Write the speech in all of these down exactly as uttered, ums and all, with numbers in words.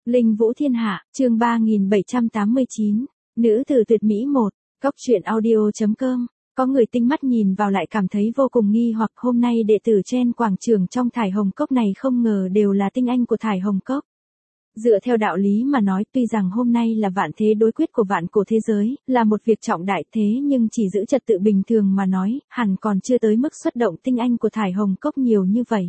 Linh Vũ Thiên Hạ, chương ba nghìn bảy trăm tám mươi chín, Nữ tử tuyệt mỹ một, Cốc truyện audio chấm com. Có người tinh mắt nhìn vào lại cảm thấy vô cùng nghi hoặc hôm nay đệ tử trên quảng trường trong Thải Hồng Cốc này không ngờ đều là tinh anh của Thải Hồng Cốc. Dựa theo đạo lý mà nói tuy rằng hôm nay là vạn thế đối quyết của vạn cổ thế giới, là một việc trọng đại thế nhưng chỉ giữ trật tự bình thường mà nói, hẳn còn chưa tới mức xuất động tinh anh của Thải Hồng Cốc nhiều như vậy.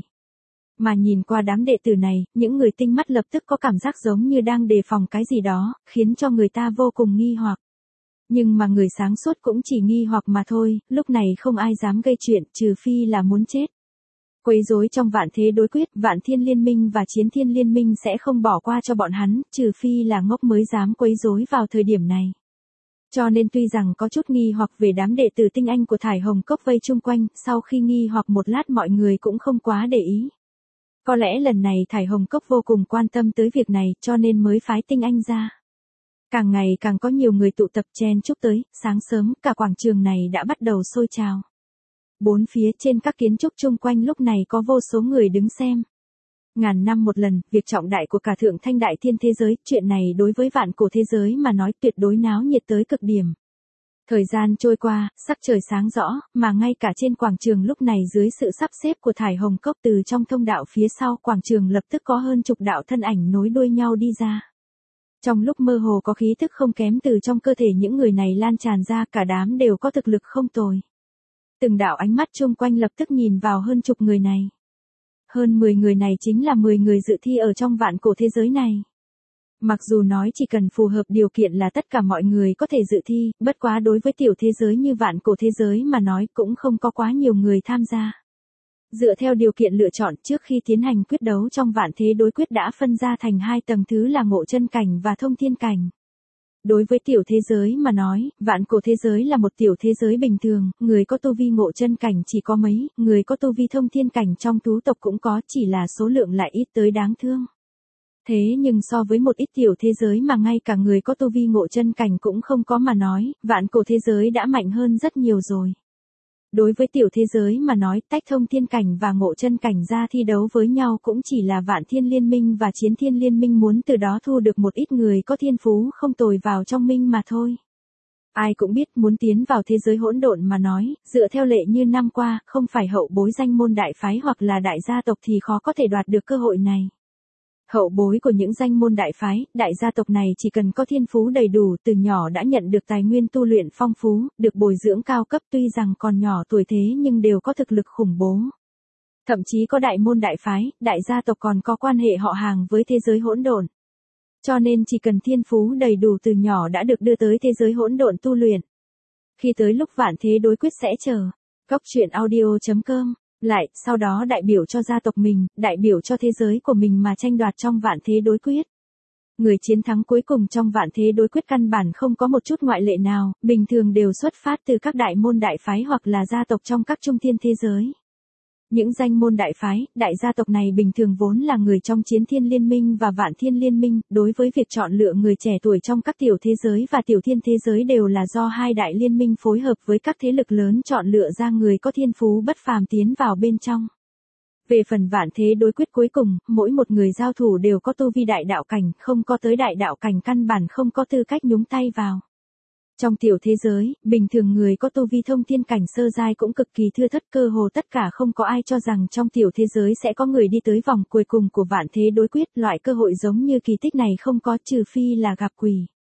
Mà nhìn qua đám đệ tử này, những người tinh mắt lập tức có cảm giác giống như đang đề phòng cái gì đó, khiến cho người ta vô cùng nghi hoặc. Nhưng mà người sáng suốt cũng chỉ nghi hoặc mà thôi, lúc này không ai dám gây chuyện, trừ phi là muốn chết. Quấy rối trong vạn thế đối quyết, vạn thiên liên minh và chiến thiên liên minh sẽ không bỏ qua cho bọn hắn, trừ phi là ngốc mới dám quấy rối vào thời điểm này. Cho nên tuy rằng có chút nghi hoặc về đám đệ tử tinh anh của Thải Hồng Cốc vây chung quanh, sau khi nghi hoặc một lát mọi người cũng không quá để ý. Có lẽ lần này Thải Hồng Cốc vô cùng quan tâm tới việc này cho nên mới phái tinh anh ra. Càng ngày càng có nhiều người tụ tập chen chúc tới, sáng sớm cả quảng trường này đã bắt đầu sôi trào. Bốn phía trên các kiến trúc chung quanh lúc này có vô số người đứng xem. Ngàn năm một lần, việc trọng đại của cả thượng thanh đại thiên thế giới, chuyện này đối với vạn cổ thế giới mà nói tuyệt đối náo nhiệt tới cực điểm. Thời gian trôi qua, sắc trời sáng rõ, mà ngay cả trên quảng trường lúc này dưới sự sắp xếp của Thải Hồng Cốc từ trong thông đạo phía sau quảng trường lập tức có hơn chục đạo thân ảnh nối đuôi nhau đi ra. Trong lúc mơ hồ có khí thức không kém từ trong cơ thể những người này lan tràn ra, cả đám đều có thực lực không tồi. Từng đạo ánh mắt chung quanh lập tức nhìn vào hơn chục người này. Hơn mười người này chính là mười người dự thi ở trong vạn cổ thế giới này. Mặc dù nói chỉ cần phù hợp điều kiện là tất cả mọi người có thể dự thi, bất quá đối với tiểu thế giới như vạn cổ thế giới mà nói cũng không có quá nhiều người tham gia. Dựa theo điều kiện lựa chọn trước khi tiến hành quyết đấu trong vạn thế đối quyết đã phân ra thành hai tầng thứ là ngộ chân cảnh và thông thiên cảnh. Đối với tiểu thế giới mà nói, vạn cổ thế giới là một tiểu thế giới bình thường, người có tu vi ngộ chân cảnh chỉ có mấy, người có tu vi thông thiên cảnh trong thú tộc cũng có, chỉ là số lượng lại ít tới đáng thương. Thế nhưng so với một ít tiểu thế giới mà ngay cả người có tu vi ngộ chân cảnh cũng không có mà nói, vạn cổ thế giới đã mạnh hơn rất nhiều rồi. Đối với tiểu thế giới mà nói, tách thông thiên cảnh và ngộ chân cảnh ra thi đấu với nhau cũng chỉ là vạn thiên liên minh và chiến thiên liên minh muốn từ đó thu được một ít người có thiên phú không tồi vào trong minh mà thôi. Ai cũng biết muốn tiến vào thế giới hỗn độn mà nói, dựa theo lệ như năm qua, không phải hậu bối danh môn đại phái hoặc là đại gia tộc thì khó có thể đoạt được cơ hội này. Hậu bối của những danh môn đại phái, đại gia tộc này chỉ cần có thiên phú đầy đủ từ nhỏ đã nhận được tài nguyên tu luyện phong phú, được bồi dưỡng cao cấp tuy rằng còn nhỏ tuổi thế nhưng đều có thực lực khủng bố. Thậm chí có đại môn đại phái, đại gia tộc còn có quan hệ họ hàng với thế giới hỗn độn. Cho nên chỉ cần thiên phú đầy đủ từ nhỏ đã được đưa tới thế giới hỗn độn tu luyện. Khi tới lúc vạn thế đối quyết sẽ chờ. Cốc truyện audio chấm com. Lại, sau đó đại biểu cho gia tộc mình, đại biểu cho thế giới của mình mà tranh đoạt trong vạn thế đối quyết. Người chiến thắng cuối cùng trong vạn thế đối quyết căn bản không có một chút ngoại lệ nào, bình thường đều xuất phát từ các đại môn đại phái hoặc là gia tộc trong các trung thiên thế giới. Những danh môn đại phái, đại gia tộc này bình thường vốn là người trong chiến thiên liên minh và vạn thiên liên minh, đối với việc chọn lựa người trẻ tuổi trong các tiểu thế giới và tiểu thiên thế giới đều là do hai đại liên minh phối hợp với các thế lực lớn chọn lựa ra người có thiên phú bất phàm tiến vào bên trong. Về phần vạn thế đối quyết cuối cùng, mỗi một người giao thủ đều có tu vi đại đạo cảnh, không có tới đại đạo cảnh căn bản không có tư cách nhúng tay vào. Trong tiểu thế giới, bình thường người có tu vi thông thiên cảnh sơ giai cũng cực kỳ thưa thớt, cơ hồ tất cả không có ai cho rằng trong tiểu thế giới sẽ có người đi tới vòng cuối cùng của vạn thế đối quyết, loại cơ hội giống như kỳ tích này không có trừ phi là gặp quỷ.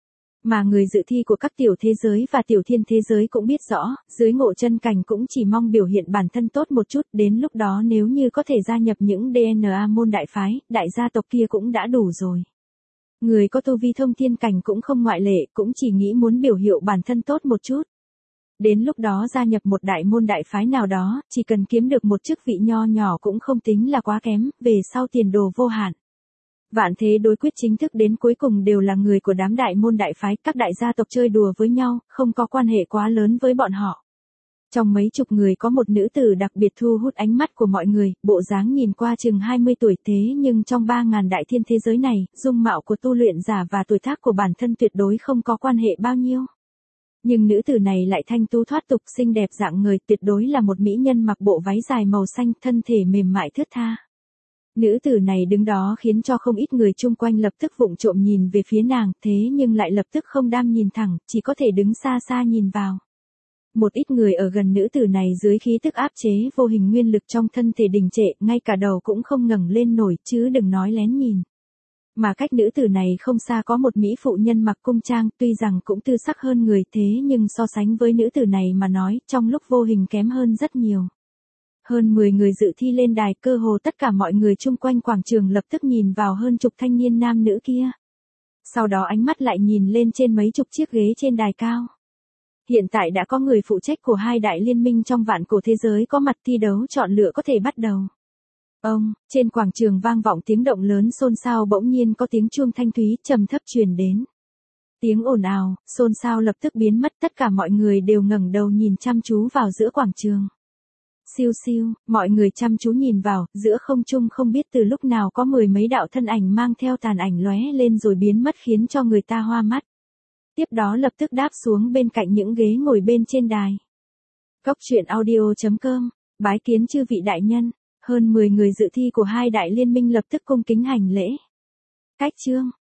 Mà người dự thi của các tiểu thế giới và tiểu thiên thế giới cũng biết rõ, dưới ngộ chân cảnh cũng chỉ mong biểu hiện bản thân tốt một chút, đến lúc đó nếu như có thể gia nhập những đê en a môn đại phái, đại gia tộc kia cũng đã đủ rồi. Người có tu vi thông thiên cảnh cũng không ngoại lệ, cũng chỉ nghĩ muốn biểu hiệu bản thân tốt một chút. Đến lúc đó gia nhập một đại môn đại phái nào đó, chỉ cần kiếm được một chức vị nho nhỏ cũng không tính là quá kém, về sau tiền đồ vô hạn. Vạn thế đối quyết chính thức đến cuối cùng đều là người của đám đại môn đại phái, các đại gia tộc chơi đùa với nhau, không có quan hệ quá lớn với bọn họ. Trong mấy chục người có một nữ tử đặc biệt thu hút ánh mắt của mọi người, bộ dáng nhìn qua chừng hai mươi tuổi thế nhưng trong ba ngàn đại thiên thế giới này, dung mạo của tu luyện giả và tuổi tác của bản thân tuyệt đối không có quan hệ bao nhiêu. Nhưng nữ tử này lại thanh tú thoát tục xinh đẹp dạng người, tuyệt đối là một mỹ nhân mặc bộ váy dài màu xanh, thân thể mềm mại thướt tha. Nữ tử này đứng đó khiến cho không ít người chung quanh lập tức vụng trộm nhìn về phía nàng, thế nhưng lại lập tức không đam nhìn thẳng, chỉ có thể đứng xa xa nhìn vào. Một ít người ở gần nữ tử này dưới khí tức áp chế vô hình nguyên lực trong thân thể đình trệ, ngay cả đầu cũng không ngẩng lên nổi, chứ đừng nói lén nhìn. Mà cách nữ tử này không xa có một mỹ phụ nhân mặc cung trang, tuy rằng cũng tư sắc hơn người thế nhưng so sánh với nữ tử này mà nói, trong lúc vô hình kém hơn rất nhiều. Hơn mười người dự thi lên đài, cơ hồ tất cả mọi người chung quanh quảng trường lập tức nhìn vào hơn chục thanh niên nam nữ kia. Sau đó ánh mắt lại nhìn lên trên mấy chục chiếc ghế trên đài cao. Hiện tại đã có người phụ trách của hai đại liên minh trong vạn cổ thế giới có mặt thi đấu chọn lựa có thể bắt đầu. Ông, trên quảng trường vang vọng tiếng động lớn xôn xao, bỗng nhiên có tiếng chuông thanh thúy trầm thấp truyền đến. Tiếng ồn ào, xôn xao lập tức biến mất, tất cả mọi người đều ngẩng đầu nhìn chăm chú vào giữa quảng trường. Siêu siêu, mọi người chăm chú nhìn vào, giữa không trung không biết từ lúc nào có mười mấy đạo thân ảnh mang theo tàn ảnh lóe lên rồi biến mất khiến cho người ta hoa mắt. Tiếp đó lập tức đáp xuống bên cạnh những ghế ngồi bên trên đài. Cốc truyện audio chấm com, bái kiến chư vị đại nhân, hơn mười người dự thi của hai đại liên minh lập tức cung kính hành lễ. Cách chương,